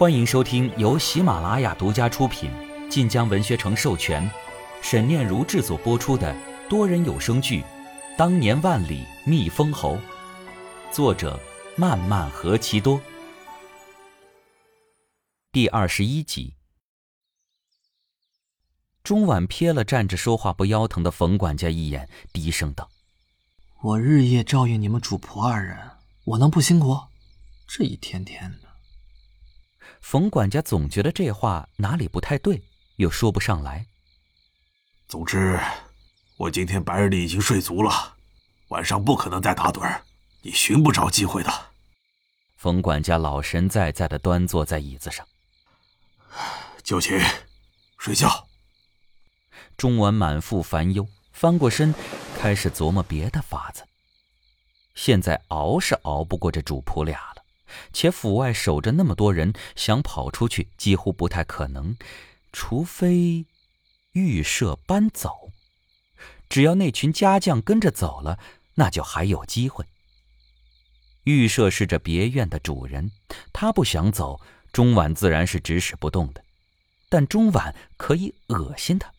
欢迎收听由喜马拉雅独家出品、晋江文学城授权、沈念如制作播出的多人有声剧《当年万里觅封侯》，作者漫漫何其多。第21集。钟婉瞥了站着说话不腰疼的冯管家一眼，低声道： 我日夜照应你们主仆二人，我能不辛苦？这一天天的。 冯管家总觉得这话哪里不太对，又说不上来。 总之，我今天白日里已经睡足了，晚上不可能再打盹儿，你寻不着机会的。 冯管家老神在在地端坐在椅子上。 就寝，睡觉。 钟婉满腹烦忧，翻过身，开始琢磨别的法子。现在熬是熬不过这主仆俩了，且府外守着那么多人，想跑出去几乎不太可能，除非预设搬走。只要那群家将跟着走了，那就还有机会。预设是这别院的主人，他不想走，钟婉自然是指使不动的，但钟婉可以恶心他。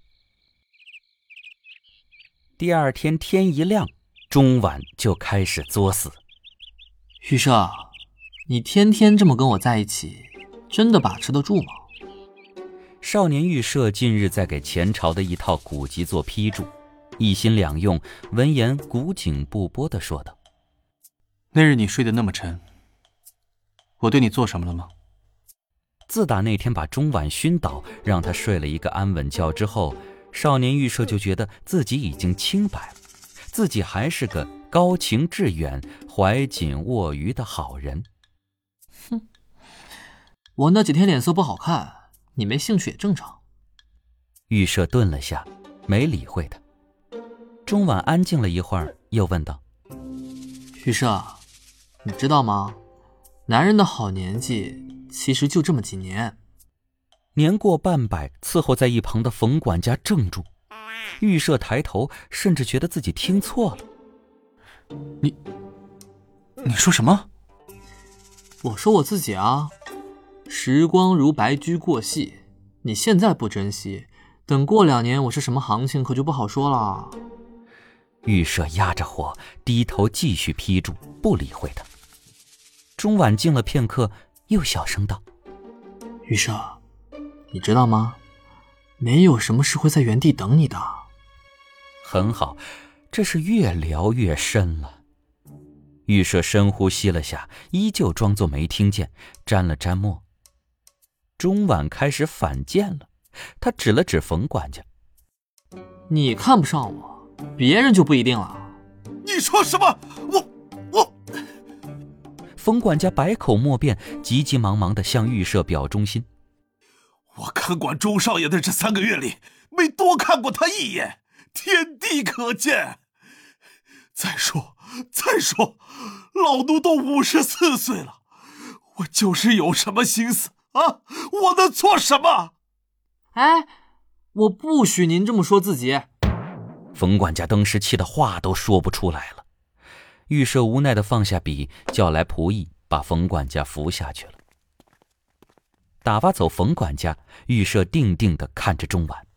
第二天天一亮，钟婉就开始作死。 预设，你天天这么跟我在一起，真的把持得住吗？ 少年预设近日在给前朝的一套古籍做批注，一心两用，闻言古井不波地说道： 那日你睡得那么沉，我对你做什么了吗？ 自打那天把钟婉熏倒，让他睡了一个安稳觉之后，少年预设就觉得自己已经清白了，自己还是个高情致远、怀瑾握鱼的好人。 哼，我那几天脸色不好看，你没兴趣也正常。 预设顿了下，没理会他。钟婉安静了一会儿，又问道： 预设，你知道吗？男人的好年纪其实就这么几年。 年过半百，伺候在一旁的冯管家怔住，预设抬头，甚至觉得自己听错了。 你说什么？ 我说我自己啊。时光如白驹过隙，你现在不珍惜，等过2年我是什么行情可就不好说了。 预设压着火，低头继续批注，不理会他。钟婉静了片刻，又小声道： 预设，你知道吗？没有什么是会在原地等你的。 很好，这是越聊越深了。预设深呼吸了下，依旧装作没听见，沾了沾墨。钟婉开始反剑了，他指了指冯管家： 你看不上我，别人就不一定了。 你说什么？我…… 冯管家百口莫辩，急急忙忙地向预设表忠心。 我看管钟少爷的这3个月里，没多看过他一眼，天地可见。再说，老奴都54岁了，我就是有什么心思啊？我能做什么？ 哎，我不许您这么说自己。 冯管家当时气得话都说不出来了。预设无奈地放下笔，叫来仆役，把冯管家扶下去了。打发走冯管家，预设定定地看着钟婉：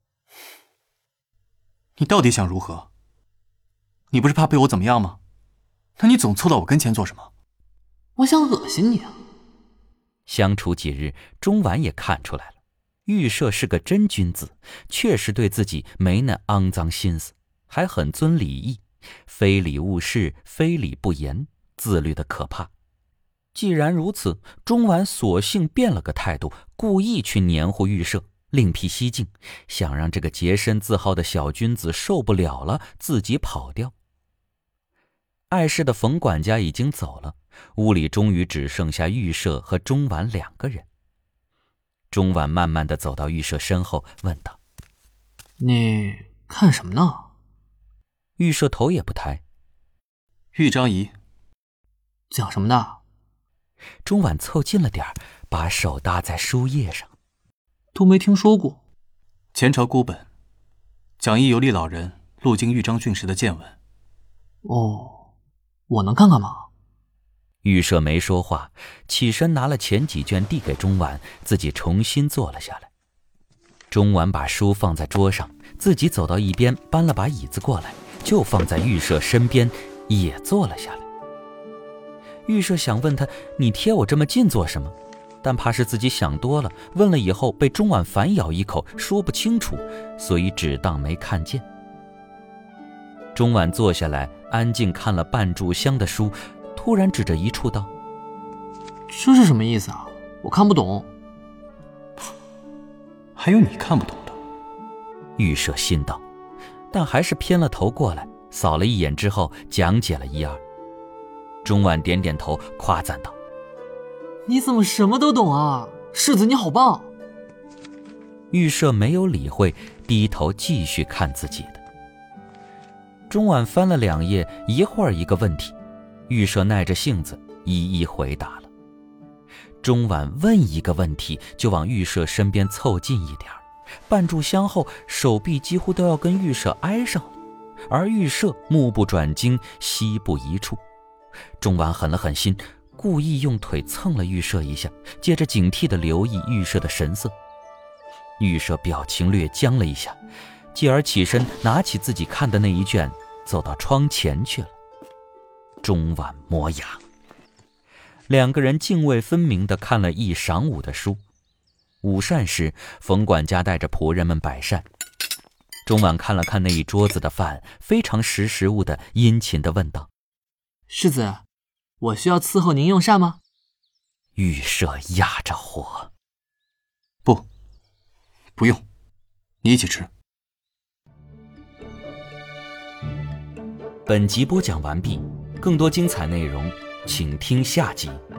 你到底想如何？你不是怕被我怎么样吗？那你总凑到我跟前做什么？ 我想恶心你啊。 相处几日，钟婉也看出来了，预设是个真君子，确实对自己没那肮脏心思，还很遵礼义，非礼勿视，非礼不言，自律的可怕。既然如此，钟婉索性变了个态度，故意去黏糊预设，另辟蹊径，想让这个洁身自好的小君子受不了了，自己跑掉。碍事的冯管家已经走了，屋里终于只剩下预设和钟婉2个人。钟婉慢慢地走到预设身后，问道： 你看什么呢？ 预设头也不抬。 豫章仪。 讲什么的？ 钟婉凑近了点儿，把手搭在书页上。 都没听说过。 前朝孤本，讲义游历老人路经豫章郡时的见闻。 哦，我能看看吗？ 玉舍没说话，起身拿了前几卷递给钟婉，自己重新坐了下来。钟婉把书放在桌上，自己走到一边，搬了把椅子过来，就放在玉舍身边，也坐了下来。玉舍想问他，你贴我这么近做什么？但怕是自己想多了，问了以后被钟婉反咬一口，说不清楚，所以只当没看见。钟婉坐下来，安静看了半炷香的书，突然指着一处道： 这是什么意思啊？我看不懂。 还有你看不懂的。 玉舍心道，但还是偏了头过来，扫了一眼之后讲解了一二。钟婉点点头，夸赞道： 你怎么什么都懂啊？世子你好棒。 玉舍没有理会，低头继续看自己的。钟婉翻了2页，一会儿一个问题，玉舍耐着性子一一回答了。钟婉问一个问题，就往玉舍身边凑近一点，半炷香后，手臂几乎都要跟玉舍挨上了，而玉舍目不转睛，膝不移处。钟婉狠了狠心，故意用腿蹭了玉舍一下，接着警惕地留意玉舍的神色。玉舍表情略僵了一下，继而起身拿起自己看的那一卷，走到窗前去了。钟婉磨牙。2个人泾渭分明地看了一晌午的书。午膳时，冯管家带着仆人们摆膳。钟婉看了看那一桌子的饭，非常识时务地殷勤地问道： 世子，我需要伺候您用膳吗？ 玉舍压着火： 不用，你一起吃。 本集播讲完毕，更多精彩内容请听下集。